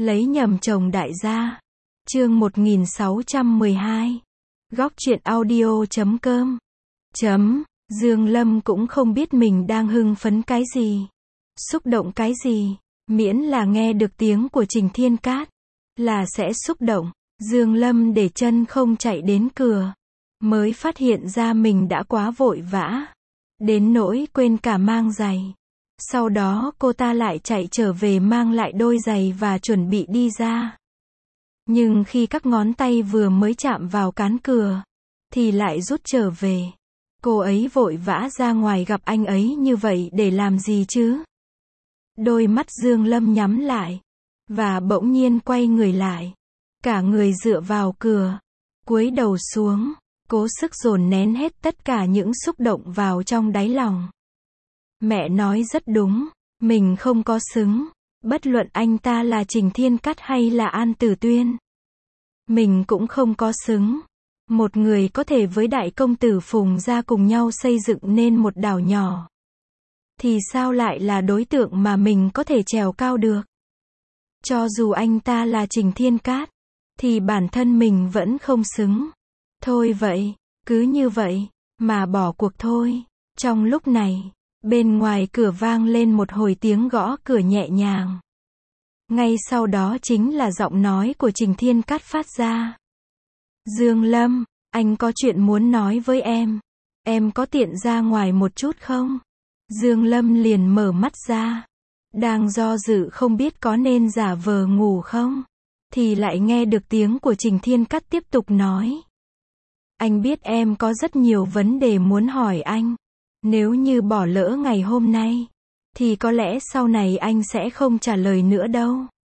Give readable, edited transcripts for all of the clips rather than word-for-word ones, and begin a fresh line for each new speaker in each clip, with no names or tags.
Lấy nhầm chồng đại gia. Chương 1612. Góc truyện audio.com. Dương Lâm cũng không biết mình đang hưng phấn cái gì, xúc động cái gì, miễn là nghe được tiếng của Trình Thiên Cát, là sẽ xúc động. Dương Lâm để chân không chạy đến cửa, mới phát hiện ra mình đã quá vội vã, đến nỗi quên cả mang giày. Sau đó cô ta lại chạy trở về mang lại đôi giày và chuẩn bị đi ra. Nhưng khi các ngón tay vừa mới chạm vào cán cửa, thì lại rút trở về. Cô ấy vội vã ra ngoài gặp anh ấy như vậy để làm gì chứ? Đôi mắt Dương Lâm nhắm lại, và bỗng nhiên quay người lại. Cả người dựa vào cửa, cúi đầu xuống, cố sức dồn nén hết tất cả những xúc động vào trong đáy lòng. Mẹ nói rất đúng, mình không có xứng, bất luận anh ta là Trình Thiên Cát hay là An Tử Tuyên. Mình cũng không có xứng. Một người có thể với đại công tử Phùng gia cùng nhau xây dựng nên một đảo nhỏ, thì sao lại là đối tượng mà mình có thể trèo cao được? Cho dù anh ta là Trình Thiên Cát, thì bản thân mình vẫn không xứng. Thôi vậy, cứ như vậy, mà bỏ cuộc thôi. Trong lúc này, bên ngoài cửa vang lên một hồi tiếng gõ cửa nhẹ nhàng. Ngay sau đó chính là giọng nói của Trình Thiên Cát phát ra. Dương Lâm, anh có chuyện muốn nói với em có tiện ra ngoài một chút không? Dương Lâm liền mở mắt ra, đang do dự không biết có nên giả vờ ngủ không, thì lại nghe được tiếng của Trình Thiên Cát tiếp tục nói. Anh biết em có rất nhiều vấn đề muốn hỏi anh. Nếu như bỏ lỡ ngày hôm nay, thì có lẽ sau này anh sẽ không trả lời nữa đâu.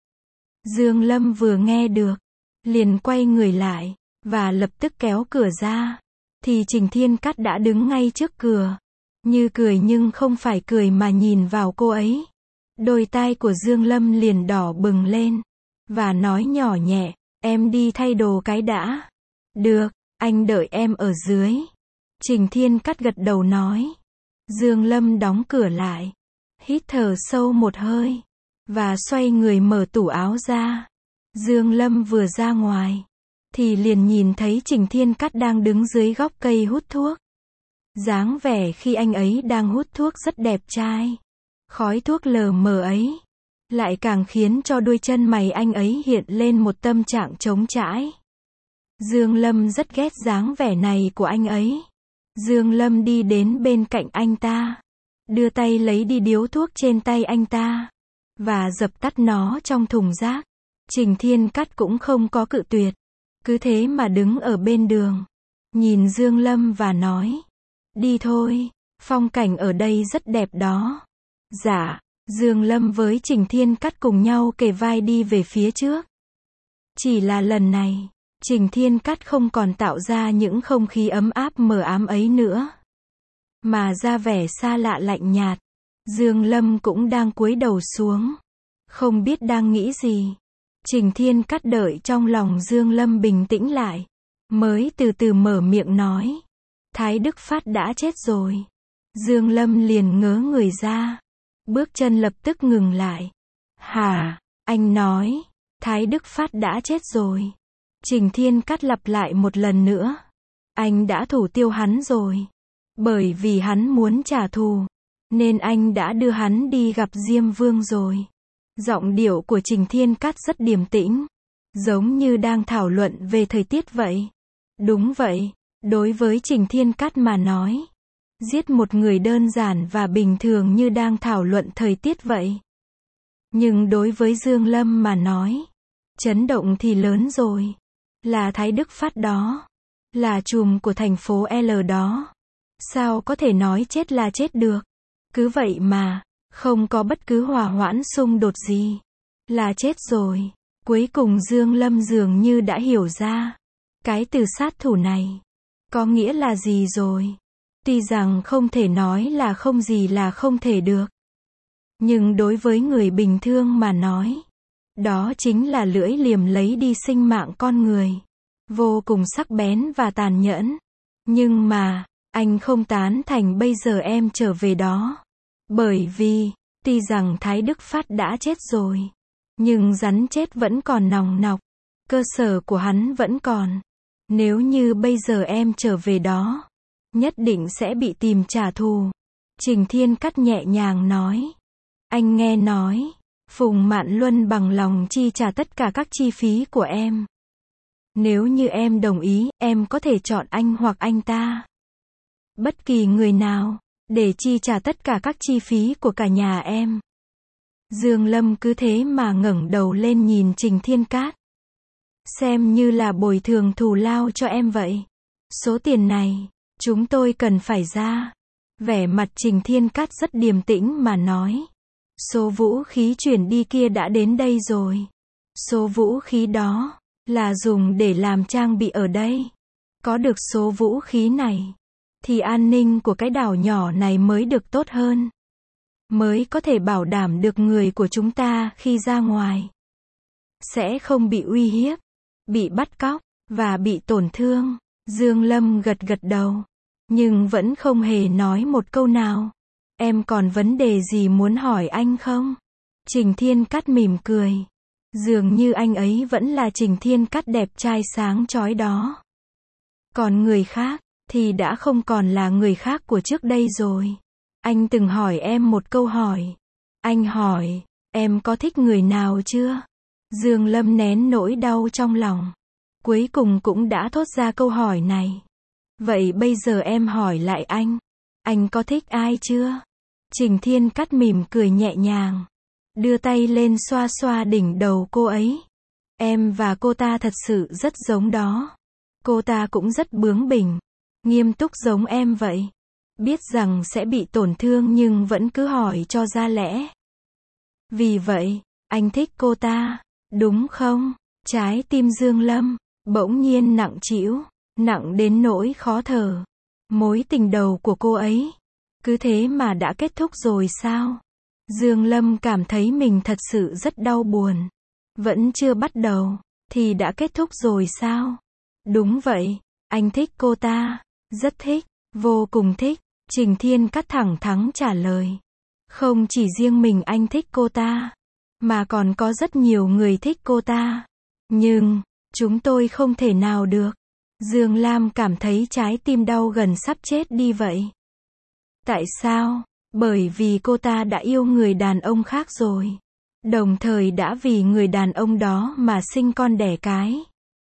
Dương Lâm vừa nghe được, liền quay người lại, và lập tức kéo cửa ra. Thì Trình Thiên Cát đã đứng ngay trước cửa, như cười nhưng không phải cười mà nhìn vào cô ấy. Đôi tai của Dương Lâm liền đỏ bừng lên, và nói nhỏ nhẹ, em đi thay đồ cái đã. Được, anh đợi em ở dưới. Trình Thiên Cát gật đầu nói. Dương Lâm đóng cửa lại, hít thở sâu một hơi, và xoay người mở tủ áo ra. Dương Lâm vừa ra ngoài, thì liền nhìn thấy Trình Thiên Cát đang đứng dưới gốc cây hút thuốc. Dáng vẻ khi anh ấy đang hút thuốc rất đẹp trai. Khói thuốc lờ mờ ấy, lại càng khiến cho đuôi chân mày anh ấy hiện lên một tâm trạng trống trải. Dương Lâm rất ghét dáng vẻ này của anh ấy. Dương Lâm đi đến bên cạnh anh ta, đưa tay lấy đi điếu thuốc trên tay anh ta, và dập tắt nó trong thùng rác. Trình Thiên Cát cũng không có cự tuyệt, cứ thế mà đứng ở bên đường, nhìn Dương Lâm và nói, đi thôi, phong cảnh ở đây rất đẹp đó. Dạ, Dương Lâm với Trình Thiên Cát cùng nhau kề vai đi về phía trước. Chỉ là lần này, Trình Thiên Cát không còn tạo ra những không khí ấm áp mờ ám ấy nữa, mà ra vẻ xa lạ lạnh nhạt. Dương Lâm cũng đang cúi đầu xuống, không biết đang nghĩ gì. Trình Thiên Cát đợi trong lòng Dương Lâm bình tĩnh lại, mới từ từ mở miệng nói, Thái Đức Phát đã chết rồi. Dương Lâm liền ngớ người ra, bước chân lập tức ngừng lại. Hả? Anh nói, Thái Đức Phát đã chết rồi. Trình Thiên Cát lặp lại một lần nữa. Anh đã thủ tiêu hắn rồi. Bởi vì hắn muốn trả thù, nên anh đã đưa hắn đi gặp Diêm Vương rồi. Giọng điệu của Trình Thiên Cát rất điềm tĩnh, giống như đang thảo luận về thời tiết vậy. Đúng vậy, đối với Trình Thiên Cát mà nói, giết một người đơn giản và bình thường như đang thảo luận thời tiết vậy. Nhưng đối với Dương Lâm mà nói, chấn động thì lớn rồi. Là Thái Đức Phát đó, là trùm của thành phố L đó. Sao có thể nói chết là chết được? Cứ vậy mà, không có bất cứ hòa hoãn xung đột gì. Là chết rồi. Cuối cùng Dương Lâm dường như đã hiểu ra, cái từ sát thủ này có nghĩa là gì rồi. Tuy rằng không thể nói là không gì là không thể được, nhưng đối với người bình thường mà nói, đó chính là lưỡi liềm lấy đi sinh mạng con người. Vô cùng sắc bén và tàn nhẫn. Nhưng mà, anh không tán thành bây giờ em trở về đó. Bởi vì, tuy rằng Thái Đức Phát đã chết rồi, Nhưng rắn chết vẫn còn nòng nọc. Cơ sở của hắn vẫn còn. Nếu như bây giờ em trở về đó, nhất định sẽ bị tìm trả thù. Trình Thiên Cát nhẹ nhàng nói. Anh nghe nói, Phùng Mạn Luân bằng lòng chi trả tất cả các chi phí của em. Nếu như em đồng ý, em có thể chọn anh hoặc anh ta. Bất kỳ người nào, để chi trả tất cả các chi phí của cả nhà em. Dương Lâm cứ thế mà ngẩng đầu lên nhìn Trình Thiên Cát. Xem như là bồi thường thù lao cho em vậy. Số tiền này, chúng tôi cần phải ra. Vẻ mặt Trình Thiên Cát rất điềm tĩnh mà nói. Số vũ khí chuyển đi kia đã đến đây rồi. Số vũ khí đó, là dùng để làm trang bị ở đây. Có được số vũ khí này, thì an ninh của cái đảo nhỏ này mới được tốt hơn. Mới có thể bảo đảm được người của chúng ta khi ra ngoài sẽ không bị uy hiếp, bị bắt cóc, và bị tổn thương. Dương Lâm gật gật đầu, nhưng vẫn không hề nói một câu nào. Em còn vấn đề gì muốn hỏi anh không? Trình Thiên Cát mỉm cười. Dường như anh ấy vẫn là Trình Thiên Cát đẹp trai sáng chói đó. Còn người khác, thì đã không còn là người khác của trước đây rồi. Anh từng hỏi em một câu hỏi. Anh hỏi, em có thích người nào chưa? Dương Lâm nén nỗi đau trong lòng. Cuối cùng cũng đã thốt ra câu hỏi này. Vậy bây giờ em hỏi lại anh có thích ai chưa? Trình Thiên Cát mỉm cười nhẹ nhàng, đưa tay lên xoa xoa đỉnh đầu cô ấy. Em và cô ta thật sự rất giống đó. Cô ta cũng rất bướng bỉnh, nghiêm túc giống em vậy. Biết rằng sẽ bị tổn thương nhưng vẫn cứ hỏi cho ra lẽ. Vì vậy, anh thích cô ta, đúng không? Trái tim Dương Lâm bỗng nhiên nặng trĩu, nặng đến nỗi khó thở. Mối tình đầu của cô ấy, cứ thế mà đã kết thúc rồi sao? Dương Lâm cảm thấy mình thật sự rất đau buồn. Vẫn chưa bắt đầu, thì đã kết thúc rồi sao? Đúng vậy, anh thích cô ta, rất thích, vô cùng thích. Trình Thiên Cát thẳng thắn trả lời. Không chỉ riêng mình anh thích cô ta, mà còn có rất nhiều người thích cô ta. Nhưng, chúng tôi không thể nào được. Dương Lam cảm thấy trái tim đau gần sắp chết đi vậy. Tại sao? Bởi vì cô ta đã yêu người đàn ông khác rồi. Đồng thời đã vì người đàn ông đó mà sinh con đẻ cái.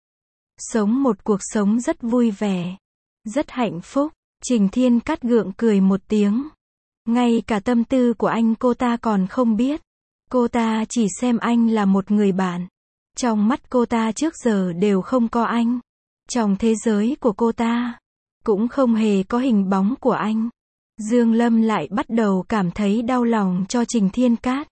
Sống một cuộc sống rất vui vẻ, rất hạnh phúc. Trình Thiên Cát gượng cười một tiếng. Ngay cả tâm tư của anh cô ta còn không biết. Cô ta chỉ xem anh là một người bạn. Trong mắt cô ta trước giờ đều không có anh. Trong thế giới của cô ta, cũng không hề có hình bóng của anh. Dương Lâm lại bắt đầu cảm thấy đau lòng cho Trình Thiên Cát.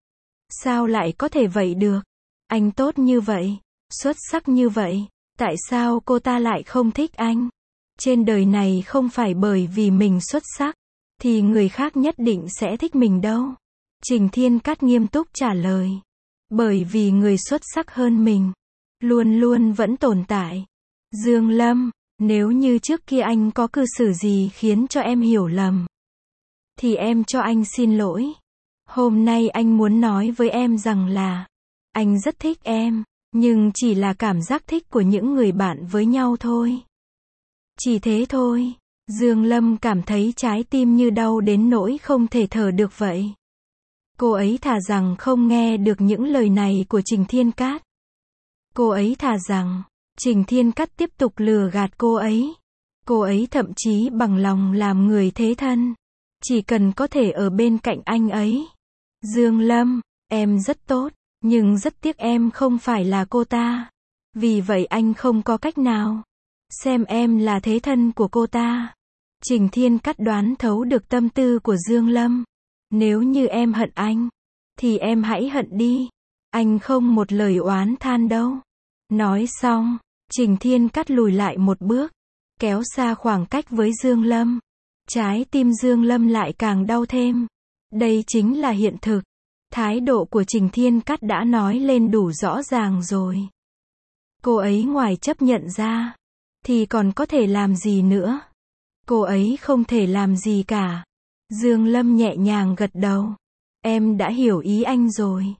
Sao lại có thể vậy được? Anh tốt như vậy, xuất sắc như vậy, tại sao cô ta lại không thích anh? Trên đời này không phải bởi vì mình xuất sắc, thì người khác nhất định sẽ thích mình đâu. Trình Thiên Cát nghiêm túc trả lời. Bởi vì người xuất sắc hơn mình, luôn luôn vẫn tồn tại. Dương Lâm, nếu như trước kia anh có cư xử gì khiến cho em hiểu lầm, thì em cho anh xin lỗi. Hôm nay anh muốn nói với em rằng là, anh rất thích em, nhưng chỉ là cảm giác thích của những người bạn với nhau thôi. Chỉ thế thôi. Dương Lâm cảm thấy trái tim như đau đến nỗi không thể thở được vậy. Cô ấy thà rằng không nghe được những lời này của Trình Thiên Cát. Cô ấy thà rằng Trình Thiên Cát tiếp tục lừa gạt cô ấy. Cô ấy thậm chí bằng lòng làm người thế thân, chỉ cần có thể ở bên cạnh anh ấy. Dương Lâm, em rất tốt, nhưng rất tiếc em không phải là cô ta. Vì vậy anh không có cách nào xem em là thế thân của cô ta. Trình Thiên Cát đoán thấu được tâm tư của Dương Lâm. Nếu như em hận anh, thì em hãy hận đi. Anh không một lời oán than đâu. Nói xong, Trình Thiên Cát lùi lại một bước, kéo xa khoảng cách với Dương Lâm. Trái tim Dương Lâm lại càng đau thêm. Đây chính là hiện thực. Thái độ của Trình Thiên Cát đã nói lên đủ rõ ràng rồi. Cô ấy ngoài chấp nhận ra, thì còn có thể làm gì nữa? Cô ấy không thể làm gì cả. Dương Lâm nhẹ nhàng gật đầu. Em đã hiểu ý anh rồi.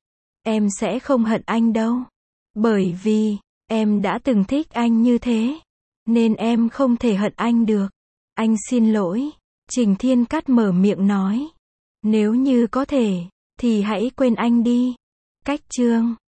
Em sẽ không hận anh đâu. Bởi vì, em đã từng thích anh như thế. Nên em không thể hận anh được. Anh xin lỗi. Trình Thiên Cát mở miệng nói. Nếu như có thể, thì hãy quên anh đi. Cách chương